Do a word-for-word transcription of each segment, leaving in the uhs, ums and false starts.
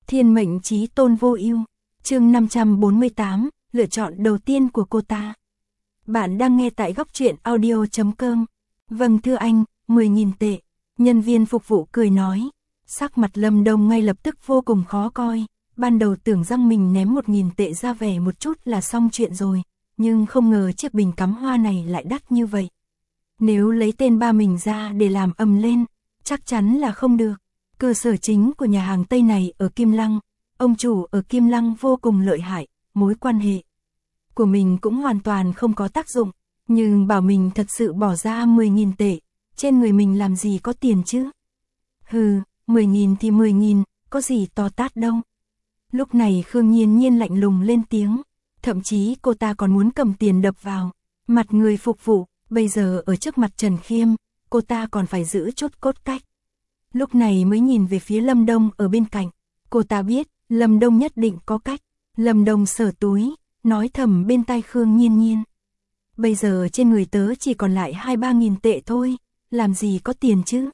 Thiên mệnh chí tôn vô ưu. Chương năm trăm bốn mươi tám, lựa chọn đầu tiên của cô ta. Bạn đang nghe tại góc truyện audio chấm com. Vâng thưa anh, mười nghìn tệ. Nhân viên phục vụ cười nói. Sắc mặt Lâm Đông ngay lập tức vô cùng khó coi. Ban đầu tưởng rằng mình ném một nghìn tệ ra vẻ một chút là xong chuyện rồi. Nhưng không ngờ chiếc bình cắm hoa này lại đắt như vậy. Nếu lấy tên ba mình ra để làm ầm lên, chắc chắn là không được. Cơ sở chính của nhà hàng Tây này ở Kim Lăng. Ông chủ ở Kim Lăng vô cùng lợi hại, mối quan hệ của mình cũng hoàn toàn không có tác dụng. Nhưng bảo mình thật sự bỏ ra mười nghìn tệ, trên người mình làm gì có tiền chứ? Hừ, mười nghìn thì mười nghìn, có gì to tát đâu. Lúc này Khương Nhiên Nhiên lạnh lùng lên tiếng, thậm chí cô ta còn muốn cầm tiền đập vào mặt người phục vụ. Bây giờ ở trước mặt Trần Khiêm, cô ta còn phải giữ chút cốt cách. Lúc này mới nhìn về phía Lâm Đông ở bên cạnh. Cô ta biết, Lâm Đông nhất định có cách. Lâm Đông sờ túi, nói thầm bên tai Khương Nhiên Nhiên. Bây giờ trên người tớ chỉ còn lại hai ba nghìn tệ thôi, làm gì có tiền chứ?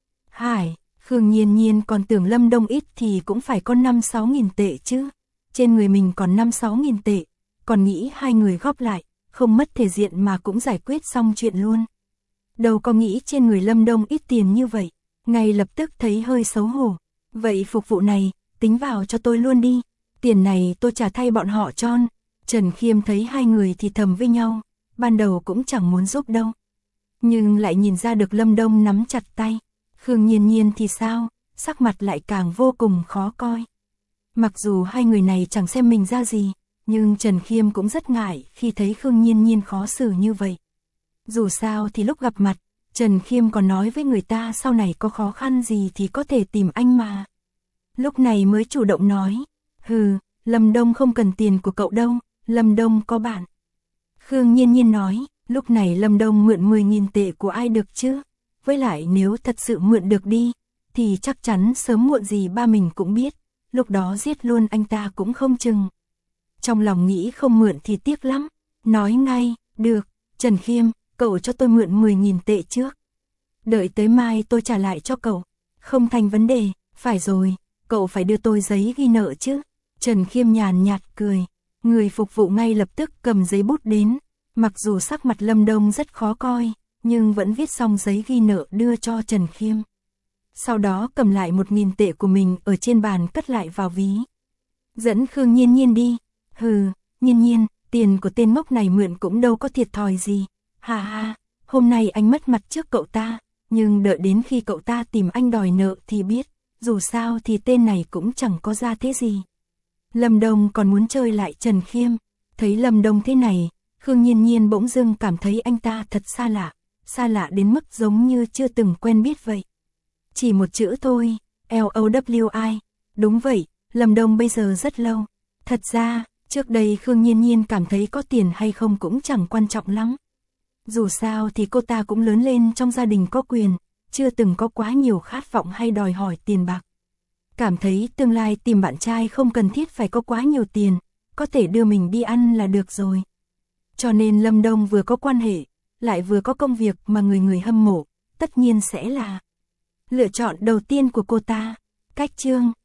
Hải, Khương Nhiên Nhiên còn tưởng Lâm Đông ít thì cũng phải có năm sáu nghìn tệ chứ. Trên người mình còn năm sáu nghìn tệ, còn nghĩ hai người góp lại, không mất thể diện mà cũng giải quyết xong chuyện luôn. Đâu có nghĩ trên người Lâm Đông ít tiền như vậy, ngay lập tức thấy hơi xấu hổ. Vậy phục vụ này, tính vào cho tôi luôn đi, tiền này tôi trả thay bọn họ tròn. Trần Khiêm thấy hai người thì thầm với nhau, ban đầu cũng chẳng muốn giúp đâu. Nhưng lại nhìn ra được Lâm Đông nắm chặt tay. Khương Nhiên Nhiên thì sao, sắc mặt lại càng vô cùng khó coi. Mặc dù hai người này chẳng xem mình ra gì, nhưng Trần Khiêm cũng rất ngại khi thấy Khương Nhiên Nhiên khó xử như vậy. Dù sao thì lúc gặp mặt, Trần Khiêm còn nói với người ta sau này có khó khăn gì thì có thể tìm anh mà. Lúc này mới chủ động nói, hừ, Lâm Đông không cần tiền của cậu đâu, Lâm Đông có bạn. Khương Nhiên Nhiên nói, lúc này Lâm Đông mượn mười nghìn tệ của ai được chứ? Với lại nếu thật sự mượn được đi, thì chắc chắn sớm muộn gì ba mình cũng biết, lúc đó giết luôn anh ta cũng không chừng. Trong lòng nghĩ không mượn thì tiếc lắm, nói ngay, được, Trần Khiêm, cậu cho tôi mượn mười nghìn tệ trước. Đợi tới mai tôi trả lại cho cậu, không thành vấn đề, phải rồi, cậu phải đưa tôi giấy ghi nợ chứ. Trần Khiêm nhàn nhạt cười, người phục vụ ngay lập tức cầm giấy bút đến, mặc dù sắc mặt Lâm Đông rất khó coi, nhưng vẫn viết xong giấy ghi nợ đưa cho Trần Khiêm. Sau đó cầm lại một nghìn tệ của mình ở trên bàn cất lại vào ví. Dẫn Khương Nhiên Nhiên đi. Hừ, Nhiên Nhiên, tiền của tên ngốc này mượn cũng đâu có thiệt thòi gì. Hà hà, hôm nay anh mất mặt trước cậu ta, nhưng đợi đến khi cậu ta tìm anh đòi nợ thì biết, dù sao thì tên này cũng chẳng có ra thế gì. Lâm Đông còn muốn chơi lại Trần Khiêm, thấy Lâm Đông thế này, Khương Nhiên Nhiên bỗng dưng cảm thấy anh ta thật xa lạ, xa lạ đến mức giống như chưa từng quen biết vậy. Chỉ một chữ thôi, L O W I, đúng vậy, Lâm Đông bây giờ rất lâu. Thật ra, trước đây Khương Nhiên Nhiên cảm thấy có tiền hay không cũng chẳng quan trọng lắm. Dù sao thì cô ta cũng lớn lên trong gia đình có quyền, chưa từng có quá nhiều khát vọng hay đòi hỏi tiền bạc. Cảm thấy tương lai tìm bạn trai không cần thiết phải có quá nhiều tiền, có thể đưa mình đi ăn là được rồi. Cho nên Lâm Đông vừa có quan hệ, lại vừa có công việc mà người người hâm mộ, tất nhiên sẽ là lựa chọn đầu tiên của cô ta. Cách chương